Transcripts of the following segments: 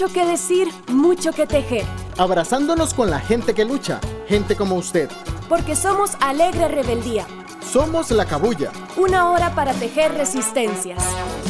Mucho que decir, mucho que tejer. Abrazándonos con la gente que lucha, gente como usted. Porque somos Alegre Rebeldía. Somos La Cabulla. 1 hora para tejer resistencias.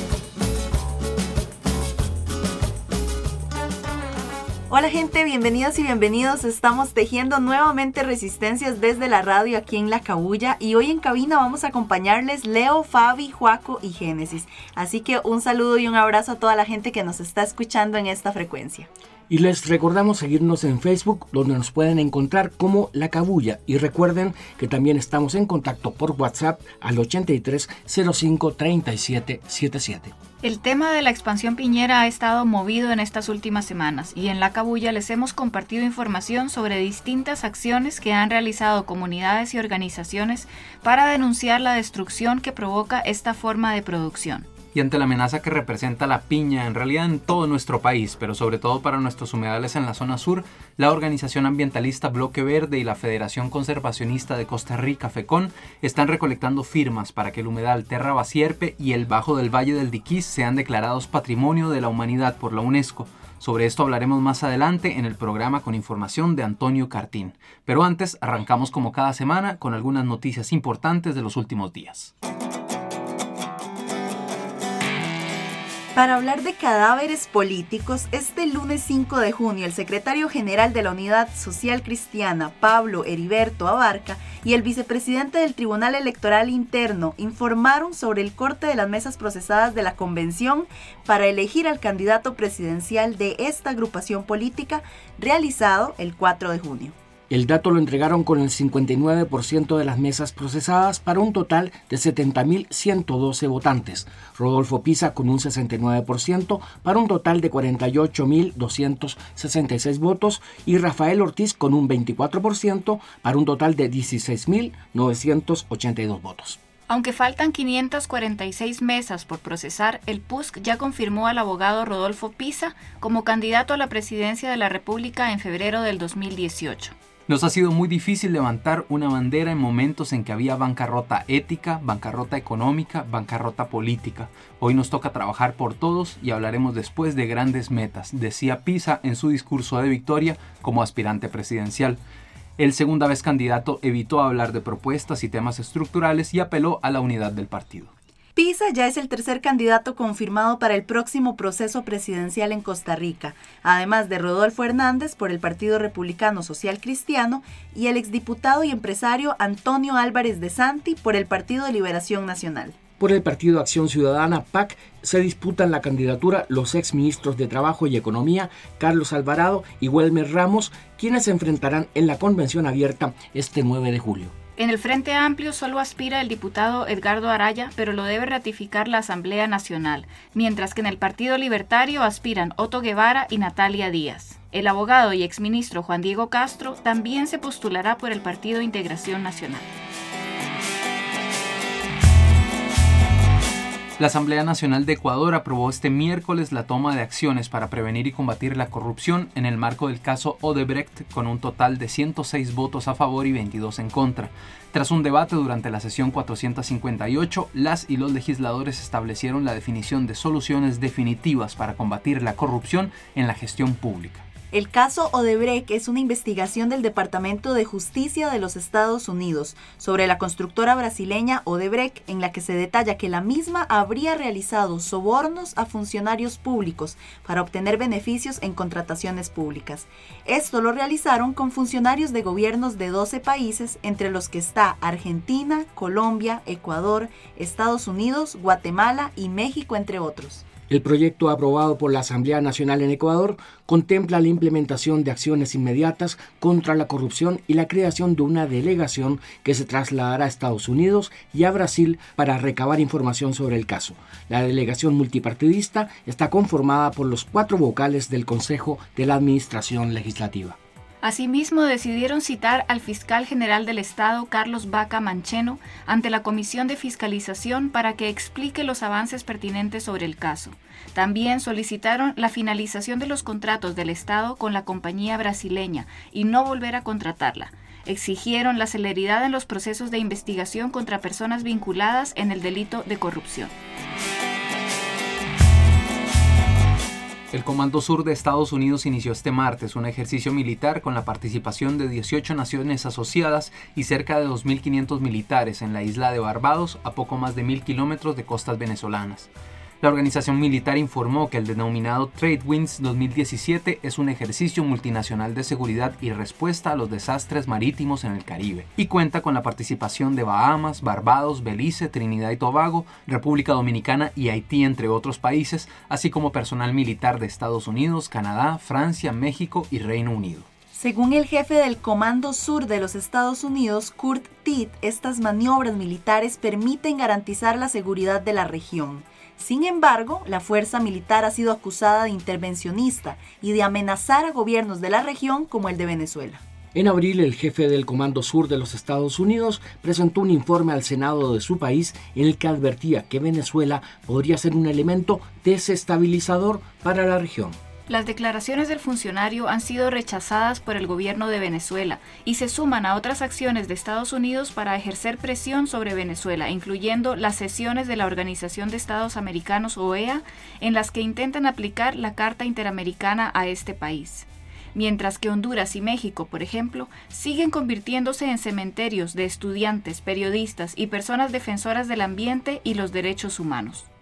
Hola gente, bienvenidas y bienvenidos. Estamos tejiendo nuevamente resistencias desde la radio aquí en La Cabulla y hoy en cabina vamos a acompañarles Leo, Fabi, Juaco y Génesis. Así que un saludo y un abrazo a toda la gente que nos está escuchando en esta frecuencia. Y les recordamos seguirnos en Facebook, donde nos pueden encontrar como La Cabulla. Y recuerden que también estamos en contacto por WhatsApp al 83 05 37 77. El tema de la expansión piñera ha estado movido en estas últimas semanas y en La Cabulla les hemos compartido información sobre distintas acciones que han realizado comunidades y organizaciones para denunciar la destrucción que provoca esta forma de producción. Y ante la amenaza que representa la piña, en realidad en todo nuestro país, pero sobre todo para nuestros humedales en la zona sur, la organización ambientalista Bloque Verde y la Federación Conservacionista de Costa Rica, FECON, están recolectando firmas para que el humedal Terra Basierpe y el Bajo del Valle del Diquís sean declarados Patrimonio de la Humanidad por la UNESCO. Sobre esto hablaremos más adelante en el programa con información de Antonio Cartín. Pero antes, arrancamos como cada semana con algunas noticias importantes de los últimos días. Para hablar de cadáveres políticos, este lunes 5 de junio, el secretario general de la Unidad Social Cristiana, Pablo Heriberto Abarca, y el vicepresidente del Tribunal Electoral Interno informaron sobre el corte de las mesas procesadas de la convención para elegir al candidato presidencial de esta agrupación política, realizado el 4 de junio. El dato lo entregaron con el 59% de las mesas procesadas para un total de 70.112 votantes. Rodolfo Pisa con un 69% para un total de 48.266 votos y Rafael Ortiz con un 24% para un total de 16.982 votos. Aunque faltan 546 mesas por procesar, el PUSC ya confirmó al abogado Rodolfo Pisa como candidato a la presidencia de la República en febrero del 2018. Nos ha sido muy difícil levantar una bandera en momentos en que había bancarrota ética, bancarrota económica, bancarrota política. Hoy nos toca trabajar por todos y hablaremos después de grandes metas, decía Pisa en su discurso de victoria como aspirante presidencial. El segunda vez candidato evitó hablar de propuestas y temas estructurales y apeló a la unidad del partido. Pisa ya es el tercer candidato confirmado para el próximo proceso presidencial en Costa Rica, además de Rodolfo Hernández por el Partido Republicano Social Cristiano y el exdiputado y empresario Antonio Álvarez de Santi por el Partido de Liberación Nacional. Por el Partido Acción Ciudadana, PAC, se disputan la candidatura los exministros de Trabajo y Economía, Carlos Alvarado y Welmer Ramos, quienes se enfrentarán en la convención abierta este 9 de julio. En el Frente Amplio solo aspira el diputado Edgardo Araya, pero lo debe ratificar la Asamblea Nacional, mientras que en el Partido Libertario aspiran Otto Guevara y Natalia Díaz. El abogado y exministro Juan Diego Castro también se postulará por el Partido Integración Nacional. La Asamblea Nacional de Ecuador aprobó este miércoles la toma de acciones para prevenir y combatir la corrupción en el marco del caso Odebrecht, con un total de 106 votos a favor y 22 en contra. Tras un debate durante la sesión 458, las y los legisladores establecieron la definición de soluciones definitivas para combatir la corrupción en la gestión pública. El caso Odebrecht es una investigación del Departamento de Justicia de los Estados Unidos sobre la constructora brasileña Odebrecht, en la que se detalla que la misma habría realizado sobornos a funcionarios públicos para obtener beneficios en contrataciones públicas. Esto lo realizaron con funcionarios de gobiernos de 12 países, entre los que está Argentina, Colombia, Ecuador, Estados Unidos, Guatemala y México, entre otros. El proyecto aprobado por la Asamblea Nacional en Ecuador contempla la implementación de acciones inmediatas contra la corrupción y la creación de una delegación que se trasladará a Estados Unidos y a Brasil para recabar información sobre el caso. La delegación multipartidista está conformada por los 4 vocales del Consejo de la Administración Legislativa. Asimismo, decidieron citar al fiscal general del Estado, Carlos Vaca Mancheno, ante la Comisión de Fiscalización para que explique los avances pertinentes sobre el caso. También solicitaron la finalización de los contratos del Estado con la compañía brasileña y no volver a contratarla. Exigieron la celeridad en los procesos de investigación contra personas vinculadas en el delito de corrupción. El Comando Sur de Estados Unidos inició este martes un ejercicio militar con la participación de 18 naciones asociadas y cerca de 2.500 militares en la isla de Barbados, a poco más de 1.000 kilómetros de costas venezolanas. La organización militar informó que el denominado Trade Winds 2017 es un ejercicio multinacional de seguridad y respuesta a los desastres marítimos en el Caribe y cuenta con la participación de Bahamas, Barbados, Belice, Trinidad y Tobago, República Dominicana y Haití, entre otros países, así como personal militar de Estados Unidos, Canadá, Francia, México y Reino Unido. Según el jefe del Comando Sur de los Estados Unidos, Kurt Tidd, estas maniobras militares permiten garantizar la seguridad de la región. Sin embargo, la fuerza militar ha sido acusada de intervencionista y de amenazar a gobiernos de la región como el de Venezuela. En abril, el jefe del Comando Sur de los Estados Unidos presentó un informe al Senado de su país en el que advertía que Venezuela podría ser un elemento desestabilizador para la región. Las declaraciones del funcionario han sido rechazadas por el gobierno de Venezuela y se suman a otras acciones de Estados Unidos para ejercer presión sobre Venezuela, incluyendo las sesiones de la Organización de Estados Americanos, OEA, en las que intentan aplicar la Carta Interamericana a este país. Mientras que Honduras y México, por ejemplo, siguen convirtiéndose en cementerios de estudiantes, periodistas y personas defensoras del ambiente y los derechos humanos.